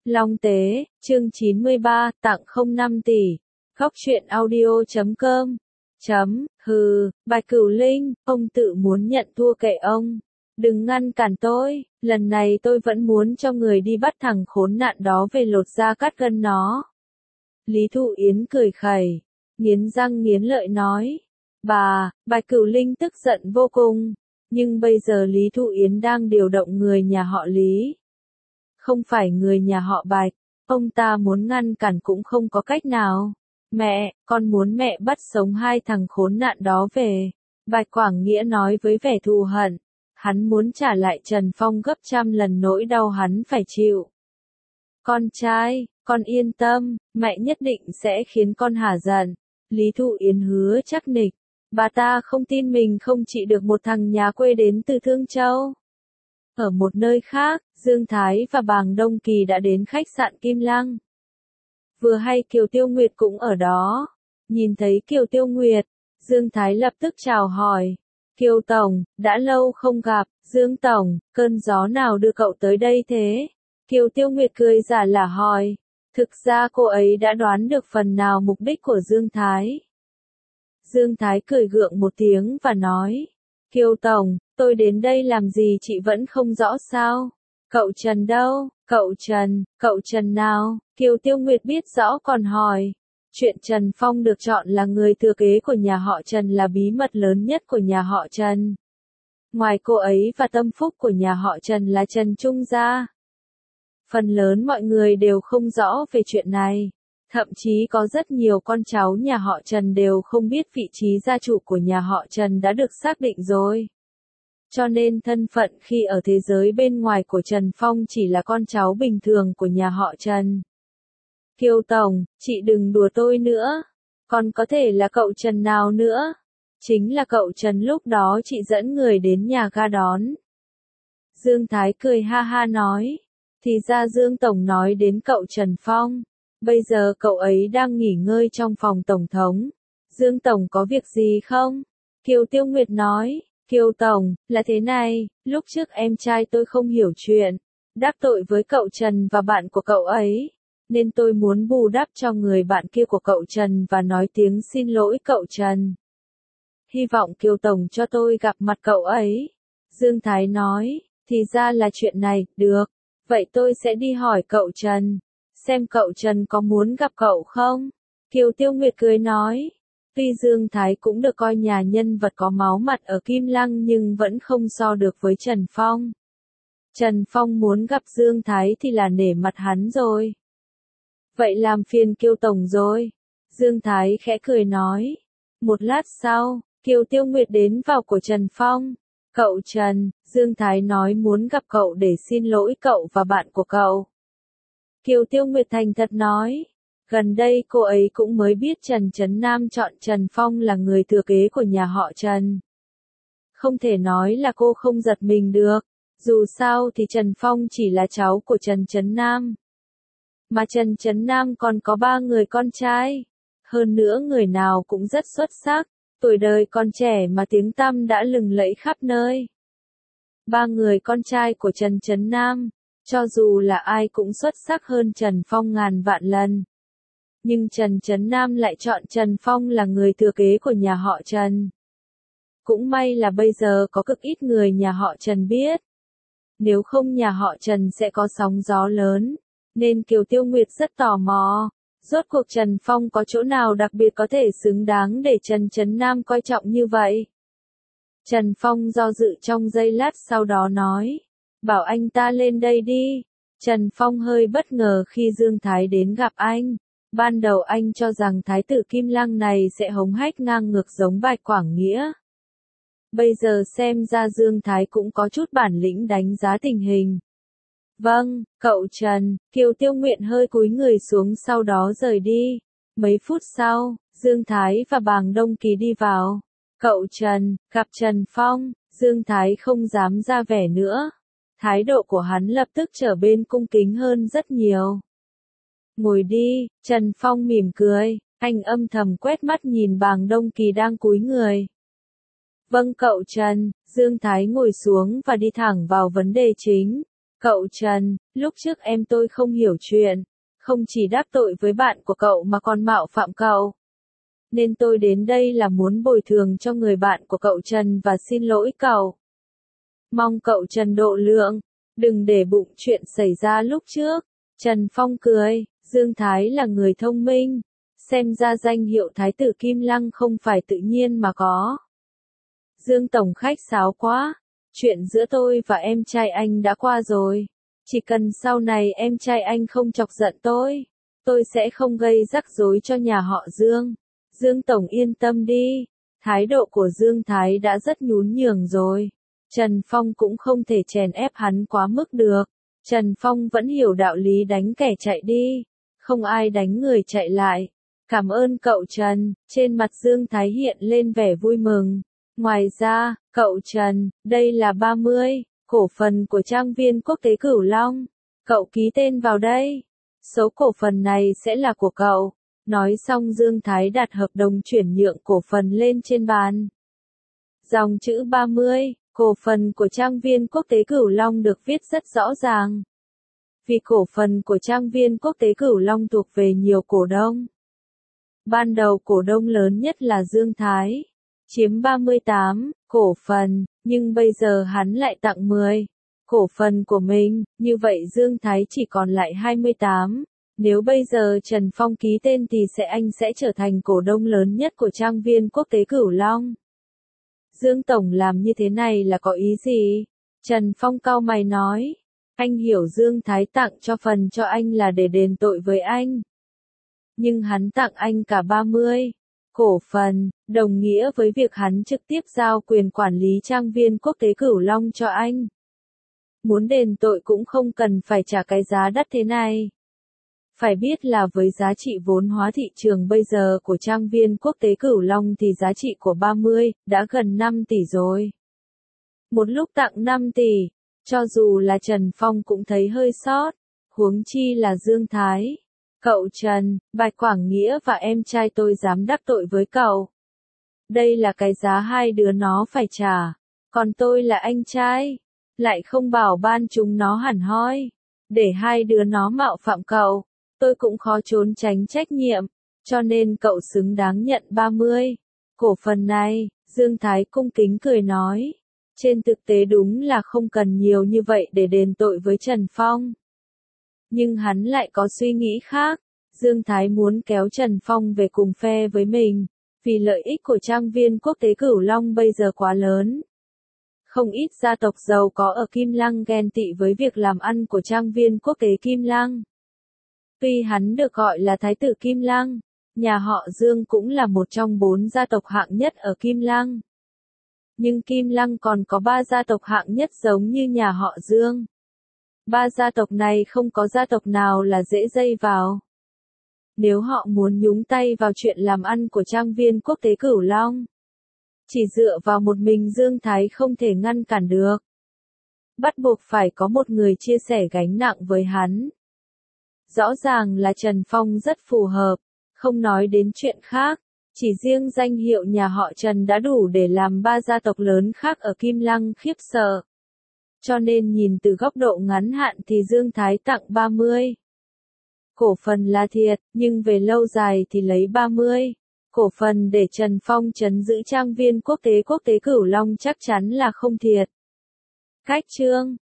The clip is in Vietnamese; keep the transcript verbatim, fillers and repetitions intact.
Long Tế, chương chín mươi ba, tặng không năm tỷ. Góc truyện audio chấm com. Chấm, hừ, Bạch Cửu Linh, ông tự muốn nhận thua kệ ông. Đừng ngăn cản tôi, lần này tôi vẫn muốn cho người đi bắt thằng khốn nạn đó về lột da cắt gân nó. Lý Thụ Yến cười khẩy, nghiến răng nghiến lợi nói. Bà, Bạch Cửu Linh tức giận vô cùng, nhưng bây giờ Lý Thụ Yến đang điều động người nhà họ Lý. Không phải người nhà họ Bạch, ông ta muốn ngăn cản cũng không có cách nào. Mẹ, con muốn mẹ bắt sống hai thằng khốn nạn đó về. Bạch Quảng Nghĩa nói với vẻ thù hận. Hắn muốn trả lại Trần Phong gấp trăm lần nỗi đau hắn phải chịu. Con trai, con yên tâm, mẹ nhất định sẽ khiến con hả giận. Lý Thụ Yến hứa chắc nịch. Bà ta không tin mình không trị được một thằng nhà quê đến từ Thương Châu. Ở một nơi khác, Dương Thái và Bàng Đông Kỳ đã đến khách sạn Kim Lăng. Vừa hay Kiều Tiêu Nguyệt cũng ở đó. Nhìn thấy Kiều Tiêu Nguyệt, Dương Thái lập tức chào hỏi. Kiều Tổng, đã lâu không gặp, Dương Tổng, cơn gió nào đưa cậu tới đây thế? Kiều Tiêu Nguyệt cười giả lả hỏi. Thực ra cô ấy đã đoán được phần nào mục đích của Dương Thái. Dương Thái cười gượng một tiếng và nói. Kiều Tổng, tôi đến đây làm gì chị vẫn không rõ sao? Cậu Trần đâu? Cậu Trần, cậu Trần nào? Kiều Tiêu Nguyệt biết rõ còn hỏi. Chuyện Trần Phong được chọn là người thừa kế của nhà họ Trần là bí mật lớn nhất của nhà họ Trần. Ngoài cô ấy và tâm phúc của nhà họ Trần là Trần Trung ra. Phần lớn mọi người đều không rõ về chuyện này. Thậm chí có rất nhiều con cháu nhà họ Trần đều không biết vị trí gia chủ của nhà họ Trần đã được xác định rồi. Cho nên thân phận khi ở thế giới bên ngoài của Trần Phong chỉ là con cháu bình thường của nhà họ Trần. Kiều Tổng, chị đừng đùa tôi nữa. Còn có thể là cậu Trần nào nữa? Chính là cậu Trần lúc đó chị dẫn người đến nhà ga đón. Dương Thái cười ha ha nói. Thì ra Dương Tổng nói đến cậu Trần Phong. Bây giờ cậu ấy đang nghỉ ngơi trong phòng Tổng thống. Dương Tổng có việc gì không? Kiều Tiêu Nguyệt nói. Kiều Tổng, là thế này, lúc trước em trai tôi không hiểu chuyện. Đắc tội với cậu Trần và bạn của cậu ấy. Nên tôi muốn bù đắp cho người bạn kia của cậu Trần và nói tiếng xin lỗi cậu Trần. Hy vọng Kiều Tổng cho tôi gặp mặt cậu ấy. Dương Thái nói. Thì ra là chuyện này, được. Vậy tôi sẽ đi hỏi cậu Trần. Xem cậu Trần có muốn gặp cậu không? Kiều Tiêu Nguyệt cười nói. Tuy Dương Thái cũng được coi nhà nhân vật có máu mặt ở Kim Lăng nhưng vẫn không so được với Trần Phong. Trần Phong muốn gặp Dương Thái thì là nể mặt hắn rồi. Vậy làm phiền Kiều Tổng rồi. Dương Thái khẽ cười nói. Một lát sau, Kiều Tiêu Nguyệt đến vào của Trần Phong. Cậu Trần, Dương Thái nói muốn gặp cậu để xin lỗi cậu và bạn của cậu. Kiều Tiêu Nguyệt thành thật nói. Gần đây cô ấy cũng mới biết Trần Trấn Nam chọn Trần Phong là người thừa kế của nhà họ Trần. Không thể nói là cô không giật mình được. Dù sao thì Trần Phong chỉ là cháu của Trần Trấn Nam. Mà Trần Trấn Nam còn có ba người con trai. Hơn nữa người nào cũng rất xuất sắc. Tuổi đời còn trẻ mà tiếng tăm đã lừng lẫy khắp nơi. Ba người con trai của Trần Trấn Nam. Cho dù là ai cũng xuất sắc hơn Trần Phong ngàn vạn lần. Nhưng Trần Trấn Nam lại chọn Trần Phong là người thừa kế của nhà họ Trần. Cũng may là bây giờ có cực ít người nhà họ Trần biết. Nếu không nhà họ Trần sẽ có sóng gió lớn. Nên Kiều Tiêu Nguyệt rất tò mò. Rốt cuộc Trần Phong có chỗ nào đặc biệt có thể xứng đáng để Trần Trấn Nam coi trọng như vậy? Trần Phong do dự trong giây lát sau đó nói. Bảo anh ta lên đây đi. Trần Phong hơi bất ngờ khi Dương Thái đến gặp anh. Ban đầu anh cho rằng Thái tử Kim Lăng này sẽ hống hách ngang ngược giống Bạch Quảng Nghĩa. Bây giờ xem ra Dương Thái cũng có chút bản lĩnh đánh giá tình hình. Vâng, cậu Trần, Kiều Tiêu Nguyệt hơi cúi người xuống sau đó rời đi. Mấy phút sau, Dương Thái và Bàng Đông Kỳ đi vào. Cậu Trần, gặp Trần Phong, Dương Thái không dám ra vẻ nữa. Thái độ của hắn lập tức trở bên cung kính hơn rất nhiều. Ngồi đi, Trần Phong mỉm cười, anh âm thầm quét mắt nhìn Bàng Đông Kỳ đang cúi người. Vâng cậu Trần, Dương Thái ngồi xuống và đi thẳng vào vấn đề chính. Cậu Trần, lúc trước em tôi không hiểu chuyện, không chỉ đắc tội với bạn của cậu mà còn mạo phạm cậu. Nên tôi đến đây là muốn bồi thường cho người bạn của cậu Trần và xin lỗi cậu. Mong cậu Trần độ lượng, đừng để bụng chuyện xảy ra lúc trước. Trần Phong cười, Dương Thái là người thông minh, xem ra danh hiệu Thái tử Kim Lăng không phải tự nhiên mà có. Dương Tổng khách sáo quá, chuyện giữa tôi và em trai anh đã qua rồi. Chỉ cần sau này em trai anh không chọc giận tôi, tôi sẽ không gây rắc rối cho nhà họ Dương. Dương Tổng yên tâm đi, thái độ của Dương Thái đã rất nhún nhường rồi. Trần Phong cũng không thể chèn ép hắn quá mức được. Trần Phong vẫn hiểu đạo lý đánh kẻ chạy đi, không ai đánh người chạy lại. Cảm ơn cậu Trần, trên mặt Dương Thái hiện lên vẻ vui mừng. Ngoài ra, cậu Trần, đây là ba mươi, cổ phần của trang viên quốc tế Cửu Long. Cậu ký tên vào đây. Số cổ phần này sẽ là của cậu. Nói xong Dương Thái đặt hợp đồng chuyển nhượng cổ phần lên trên bàn. Dòng chữ ba mươi, cổ phần của trang viên quốc tế Cửu Long được viết rất rõ ràng. Vì cổ phần của trang viên quốc tế Cửu Long thuộc về nhiều cổ đông. Ban đầu cổ đông lớn nhất là Dương Thái, chiếm ba mươi tám cổ phần, nhưng bây giờ hắn lại tặng mười cổ phần của mình, như vậy Dương Thái chỉ còn lại hai mươi tám. Nếu bây giờ Trần Phong ký tên thì sẽ anh sẽ trở thành cổ đông lớn nhất của trang viên quốc tế Cửu Long. Dương Tổng làm như thế này là có ý gì? Trần Phong cau mày nói. Anh hiểu Dương Thái tặng cho phần cho anh là để đền tội với anh. Nhưng hắn tặng anh cả ba mươi cổ phần, đồng nghĩa với việc hắn trực tiếp giao quyền quản lý trang viên quốc tế Cửu Long cho anh. Muốn đền tội cũng không cần phải trả cái giá đắt thế này. Phải biết là với giá trị vốn hóa thị trường bây giờ của trang viên quốc tế Cửu Long thì giá trị của ba mươi đã gần năm tỷ rồi. Một lúc tặng năm tỷ, cho dù là Trần Phong cũng thấy hơi sót, huống chi là Dương Thái. Cậu Trần, Bạch Quảng Nghĩa và em trai tôi dám đắc tội với cậu. Đây là cái giá hai đứa nó phải trả, còn tôi là anh trai, lại không bảo ban chúng nó hẳn hoi, để hai đứa nó mạo phạm cậu. Tôi cũng khó trốn tránh trách nhiệm, cho nên cậu xứng đáng nhận ba mươi cổ phần này. Dương Thái cung kính cười nói. Trên thực tế đúng là không cần nhiều như vậy để đền tội với Trần Phong. Nhưng hắn lại có suy nghĩ khác. Dương Thái muốn kéo Trần Phong về cùng phe với mình, vì lợi ích của trang viên quốc tế Cửu Long bây giờ quá lớn. Không ít gia tộc giàu có ở Kim Lăng ghen tị với việc làm ăn của trang viên quốc tế Kim Lăng. Tuy hắn được gọi là Thái tử Kim Lăng, nhà họ Dương cũng là một trong bốn gia tộc hạng nhất ở Kim Lăng. Nhưng Kim Lăng còn có ba gia tộc hạng nhất giống như nhà họ Dương. Ba gia tộc này không có gia tộc nào là dễ dây vào. Nếu họ muốn nhúng tay vào chuyện làm ăn của trang viên quốc tế Cửu Long, chỉ dựa vào một mình Dương Thái không thể ngăn cản được. Bắt buộc phải có một người chia sẻ gánh nặng với hắn. Rõ ràng là Trần Phong rất phù hợp, không nói đến chuyện khác, chỉ riêng danh hiệu nhà họ Trần đã đủ để làm ba gia tộc lớn khác ở Kim Lăng khiếp sợ. Cho nên nhìn từ góc độ ngắn hạn thì Dương Thái tặng ba mươi cổ phần là thiệt, nhưng về lâu dài thì lấy ba mươi cổ phần để Trần Phong trấn giữ trang viên quốc tế quốc tế Cửu Long chắc chắn là không thiệt. Cách chương